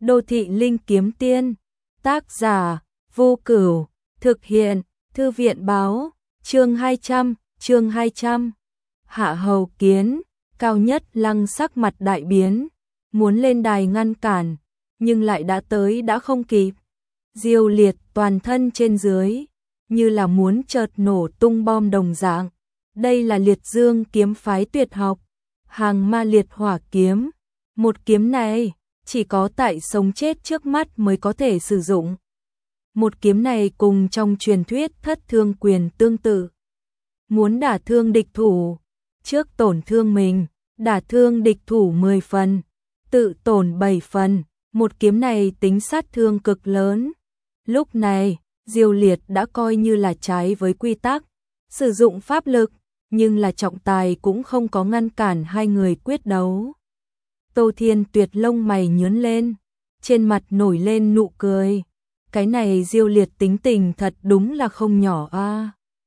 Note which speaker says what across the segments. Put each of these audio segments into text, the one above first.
Speaker 1: Đô thị linh kiếm tiên. Tác giả Vô Cửu. Thực hiện Thư viện báo. Chương 200. Hạ Hầu Kiến. Cao Nhất Lăng sắc mặt đại biến, muốn lên đài ngăn cản, nhưng lại đã tới đã không kịp. Diêu Liệt toàn thân trên dưới, như là muốn chợt nổ tung bom đồng dạng. Đây là Liệt Dương kiếm phái tuyệt học, Hàng Ma Liệt Hỏa kiếm. Một kiếm này chỉ có tại sống chết trước mắt mới có thể sử dụng. Một kiếm này cùng trong truyền thuyết Thất Thương Quyền tương tự. Muốn đả thương địch thủ, trước tổn thương mình, đả thương địch thủ 10 phần, tự tổn 7 phần. Một kiếm này tính sát thương cực lớn. Lúc này, Diêu Liệt đã coi như là trái với quy tắc, sử dụng pháp lực, nhưng là trọng tài cũng không có ngăn cản hai người quyết đấu. Tô Thiên Tuyệt lông mày nhướng lên, trên mặt nổi lên nụ cười. Cái này Diêu Liệt tính tình thật đúng là không nhỏ a.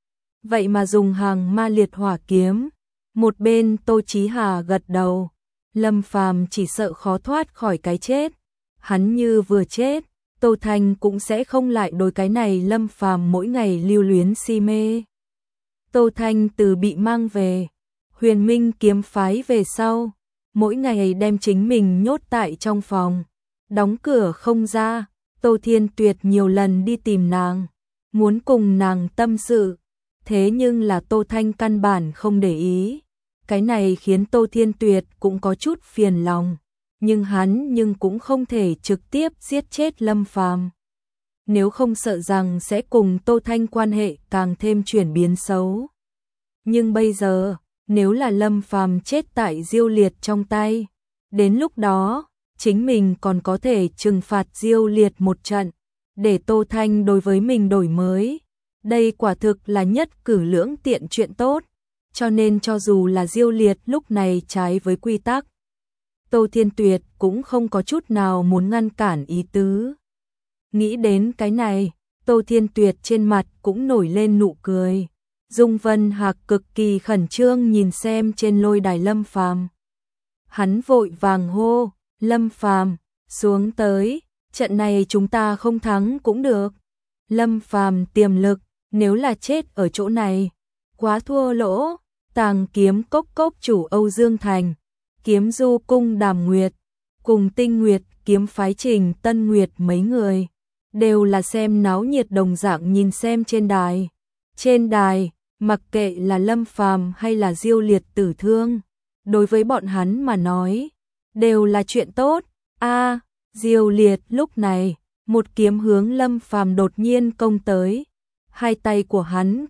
Speaker 1: Vậy mà dùng Hàng Ma Liệt Hỏa kiếm. Một bên Tô Chí Hà gật đầu. Lâm Phàm chỉ sợ khó thoát khỏi cái chết. Hắn như vừa chết, Tô Thanh cũng sẽ không lại đối cái này Lâm Phàm mỗi ngày lưu luyến si mê. Tô Thanh từ bị mang về Huyền Minh kiếm phái về sau, mỗi ngày đem chính mình nhốt tại trong phòng, đóng cửa không ra. Tô Thiên Tuyệt nhiều lần đi tìm nàng, muốn cùng nàng tâm sự, thế nhưng là Tô Thanh căn bản không để ý. Cái này khiến Tô Thiên Tuyệt cũng có chút phiền lòng, nhưng hắn cũng không thể trực tiếp giết chết Lâm Phàm. Nếu không sợ rằng sẽ cùng Tô Thanh quan hệ càng thêm chuyển biến xấu. Nhưng bây giờ, nếu là Lâm Phàm chết tại Diêu Liệt trong tay, đến lúc đó, chính mình còn có thể trừng phạt Diêu Liệt một trận, để Tô Thanh đối với mình đổi mới. Đây quả thực là nhất cử lưỡng tiện chuyện tốt, cho nên cho dù là Diêu Liệt lúc này trái với quy tắc, Tô Thiên Tuyệt cũng không có chút nào muốn ngăn cản ý tứ. Nghĩ đến cái này, Tô Thiên Tuyệt trên mặt cũng nổi lên nụ cười. Dung Vân Hạc cực kỳ khẩn trương nhìn xem trên lôi đài Lâm Phàm. Hắn vội vàng hô, Lâm Phàm, xuống tới, trận này chúng ta không thắng cũng được. Lâm Phàm tiềm lực, nếu là chết ở chỗ này, quá thua lỗ. Tàng Kiếm Cốc chủ Âu Dương Thành, Kiếm Du cung Đàm Nguyệt, cùng Tinh Nguyệt kiếm phái Trình Tân Nguyệt mấy người, đều là xem náo nhiệt đồng dạng nhìn xem trên đài. Trên đài, mặc kệ là Lâm Phàm hay là Diêu Liệt tử thương, đối với bọn hắn mà nói, đều là chuyện tốt. Diêu Liệt lúc này, một kiếm hướng Lâm Phàm đột nhiên công tới. Hai tay của hắn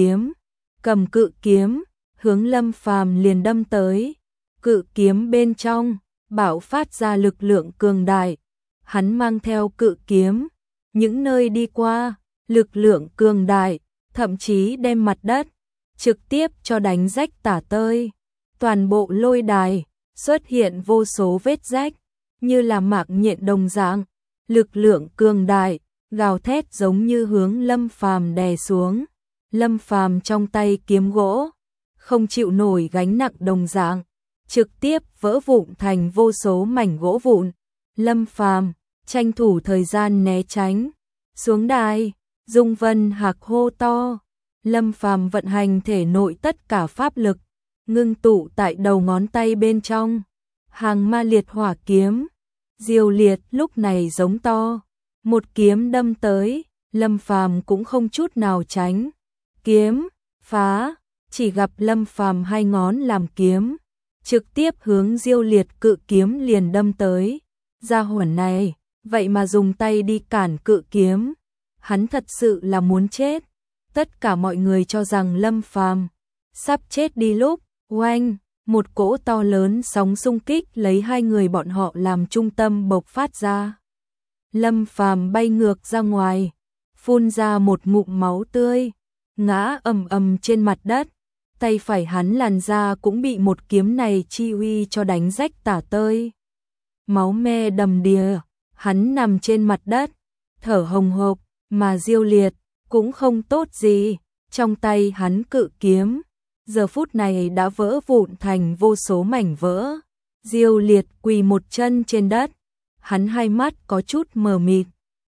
Speaker 1: cầm cự kiếm, hướng Lâm Phàm liền đâm tới. Cự kiếm bên trong bạo phát ra lực lượng cường đại. Hắn mang theo cự kiếm, những nơi đi qua, lực lượng cường đại, thậm chí đem mặt đất trực tiếp cho đánh rách tả tơi. Toàn bộ lôi đài xuất hiện vô số vết rách, như là mạc nhện đồng dạng. Lực lượng cường đại gào thét giống như hướng Lâm Phàm đè xuống. Lâm Phàm trong tay kiếm gỗ không chịu nổi gánh nặng đồng dạng, trực tiếp vỡ vụn thành vô số mảnh gỗ vụn. Lâm Phàm tranh thủ thời gian né tránh, xuống đài. Dung Vân Hạc hô to. Lâm Phàm vận hành thể nội tất cả pháp lực, ngưng tụ tại đầu ngón tay bên trong. Hàng Ma Liệt Hỏa kiếm. Diêu Liệt lúc này giống to, một kiếm đâm tới. Lâm Phàm cũng không chút nào tránh, kiếm phá. Chỉ gặp Lâm Phàm hai ngón làm kiếm, trực tiếp hướng Diêu Liệt cự kiếm liền đâm tới. Gia hỏa này, vậy mà dùng tay đi cản cự kiếm. Hắn thật sự là muốn chết. Tất cả mọi người cho rằng Lâm Phàm sắp chết đi lúc, oanh, một cỗ to lớn sóng xung kích lấy hai người bọn họ làm trung tâm bộc phát ra. Lâm Phàm bay ngược ra ngoài, phun ra một ngụm máu tươi, ngã ầm ầm trên mặt đất. Tay phải hắn làn da cũng bị một kiếm này chi uy cho đánh rách tả tơi. Máu me đầm đìa, hắn nằm trên mặt đất, thở hồng hộc, mà Diêu Liệt cũng không tốt gì. Trong tay hắn cự kiếm, giờ phút này đã vỡ vụn thành vô số mảnh vỡ. Diêu Liệt quỳ một chân trên đất, Hắn hai mắt có chút mờ mịt.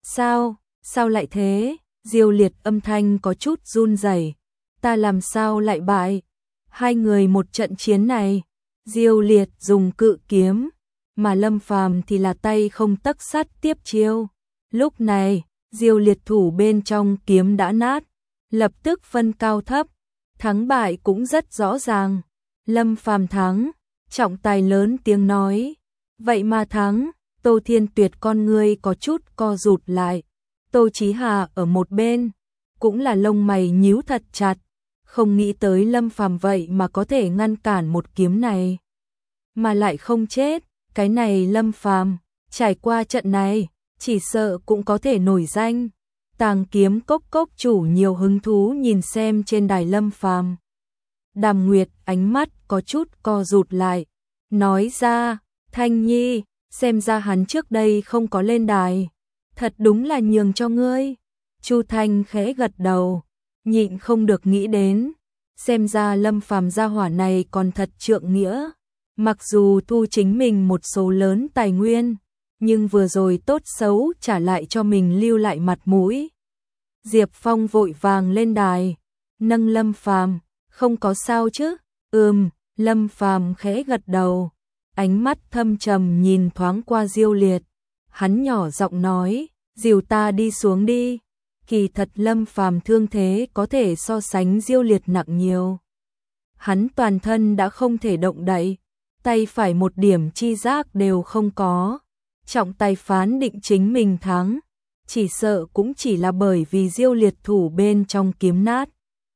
Speaker 1: Sao lại thế? Diêu Liệt âm thanh có chút run rẩy. Ta làm sao lại bại? Hai người một trận chiến này, Diêu Liệt dùng cự kiếm, mà Lâm Phàm thì là tay không tấc sắt tiếp chiêu. Lúc này, Diêu Liệt thủ bên trong kiếm đã nát, lập tức phân cao thấp, thắng bại cũng rất rõ ràng. Lâm Phàm thắng, trọng tài lớn tiếng nói. Vậy mà thắng, Tô Thiên Tuyệt con ngươi có chút co rụt lại. Tô Chí Hà ở một bên, cũng là lông mày nhíu thật chặt, không nghĩ tới Lâm Phàm vậy mà có thể ngăn cản một kiếm này, mà lại không chết. Cái này Lâm Phàm, trải qua trận này, chỉ sợ cũng có thể nổi danh. Tàng Kiếm Cốc chủ nhiều hứng thú nhìn xem trên đài Lâm Phàm. Đàm Nguyệt ánh mắt có chút co rụt lại, nói ra, Thanh Nhi, xem ra hắn trước đây không có lên đài, thật đúng là nhường cho ngươi. Chu Thanh khẽ gật đầu, nhịn không được nghĩ đến, xem ra Lâm Phàm gia hỏa này còn thật trượng nghĩa, mặc dù thu chính mình một số lớn tài nguyên, nhưng vừa rồi tốt xấu trả lại cho mình lưu lại mặt mũi. Diệp Phong vội vàng lên đài, nâng Lâm Phàm, không có sao chứ? Lâm Phàm khẽ gật đầu, ánh mắt thâm trầm nhìn thoáng qua Diêu Liệt, hắn nhỏ giọng nói, dìu ta đi xuống đi. Kỳ thật Lâm Phàm thương thế có thể so sánh Diêu Liệt nặng nhiều. Hắn toàn thân đã không thể động đậy, tay phải một điểm chi giác đều không có. Trọng tài phán định chính mình thắng, chỉ sợ cũng chỉ là bởi vì Diêu Liệt thủ bên trong kiếm nát.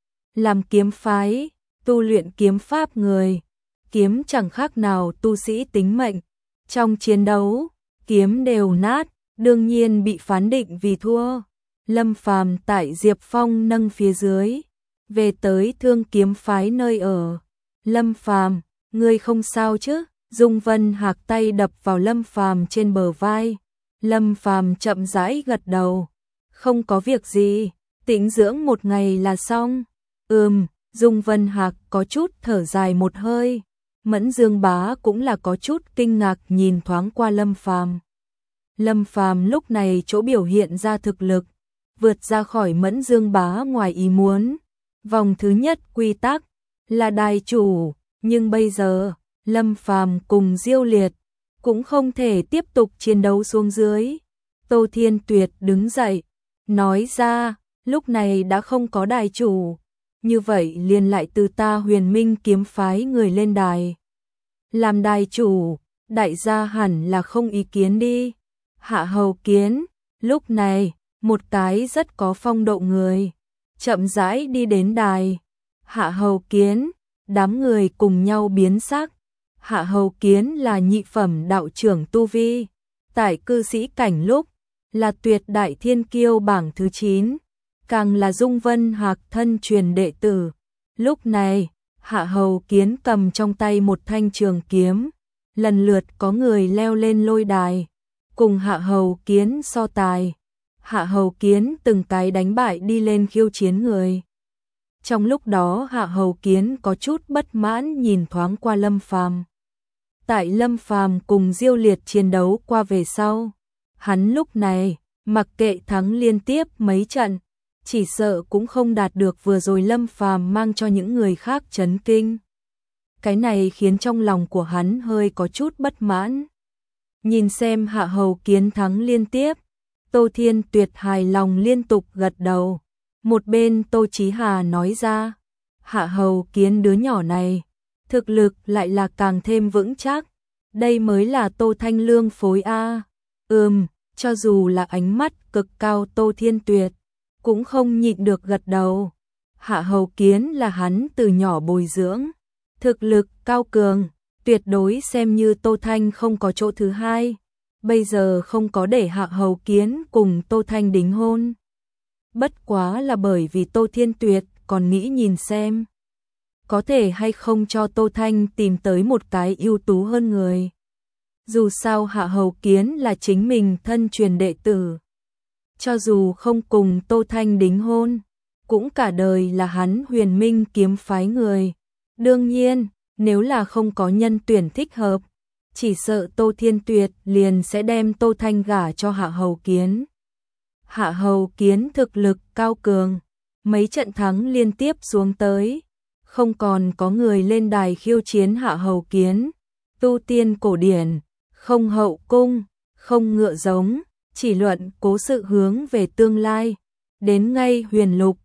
Speaker 1: Làm kiếm phái, tu luyện kiếm pháp người, kiếm chẳng khác nào tu sĩ tính mệnh. Trong chiến đấu, kiếm đều nát, đương nhiên bị phán định vì thua. Lâm Phàm tại Diệp Phong nâng phía dưới, về tới Thương Kiếm phái nơi ở. Lâm Phàm, ngươi không sao chứ? Dung Vân Hạc tay đập vào Lâm Phàm trên bờ vai. Lâm Phàm chậm rãi gật đầu. Không có việc gì, tĩnh dưỡng một ngày là xong. Dung Vân Hạc có chút thở dài một hơi. Mẫn Dương Bá cũng là có chút kinh ngạc nhìn thoáng qua Lâm Phàm. Lâm Phàm lúc này chỗ biểu hiện ra thực lực, vượt ra khỏi Mẫn Dương Bá ngoài ý muốn. Vòng thứ nhất quy tắc là đài chủ, nhưng bây giờ Lâm Phàm cùng Diêu Liệt cũng không thể tiếp tục chiến đấu xuống dưới. Tô Thiên Tuyệt đứng dậy, nói ra, lúc này đã không có đài chủ, như vậy liền lại từ ta Huyền Minh kiếm phái người lên đài. Làm đài chủ, đại gia hẳn là không ý kiến đi. Hạ Hầu Kiến, lúc này, một cái rất có phong độ người, chậm rãi đi đến đài. Hạ Hầu Kiến, đám người cùng nhau biến sắc. Hạ Hầu Kiến là nhị phẩm đạo trưởng tu vi, tại cư sĩ cảnh lúc, là tuyệt đại thiên kiêu bảng thứ 9, càng là Dung Vân Hạc thân truyền đệ tử. Lúc này, Hạ Hầu Kiến cầm trong tay một thanh trường kiếm, lần lượt có người leo lên lôi đài, cùng Hạ Hầu Kiến so tài. Hạ Hầu Kiến từng cái đánh bại đi lên khiêu chiến người. Trong lúc đó Hạ Hầu Kiến có chút bất mãn nhìn thoáng qua Lâm Phàm. Tại Lâm Phàm cùng Diêu Liệt chiến đấu qua về sau, hắn lúc này, mặc kệ thắng liên tiếp mấy trận, chỉ sợ cũng không đạt được vừa rồi Lâm Phàm mang cho những người khác chấn kinh. Cái này khiến trong lòng của hắn hơi có chút bất mãn. Nhìn xem Hạ Hầu Kiến thắng liên tiếp, Tô Thiên Tuyệt hài lòng liên tục gật đầu. Một bên Tô Chí Hà nói ra, Hạ Hầu Kiến đứa nhỏ này, thực lực lại là càng thêm vững chắc, đây mới là Tô Thanh Lương phối A. Cho dù là ánh mắt cực cao Tô Thiên Tuyệt, cũng không nhịn được gật đầu. Hạ Hầu Kiến là hắn từ nhỏ bồi dưỡng, thực lực cao cường, tuyệt đối xem như Tô Thanh không có chỗ thứ hai. Bây giờ không có để Hạ Hầu Kiến cùng Tô Thanh đính hôn, bất quá là bởi vì Tô Thiên Tuyệt còn nghĩ nhìn xem có thể hay không cho Tô Thanh tìm tới một cái ưu tú hơn người. Dù sao Hạ Hầu Kiến là chính mình thân truyền đệ tử, cho dù không cùng Tô Thanh đính hôn, cũng cả đời là hắn Huyền Minh kiếm phái người. Đương nhiên, nếu là không có nhân tuyển thích hợp, chỉ sợ Tô Thiên Tuyệt liền sẽ đem Tô Thanh gả cho Hạ Hầu Kiến. Hạ Hầu Kiến thực lực cao cường, mấy trận thắng liên tiếp xuống tới, không còn có người lên đài khiêu chiến Hạ Hầu Kiến. Tu tiên cổ điển, không hậu cung, không ngựa giống, chỉ luận cố sự hướng về tương lai. Đến ngay Huyền Lục,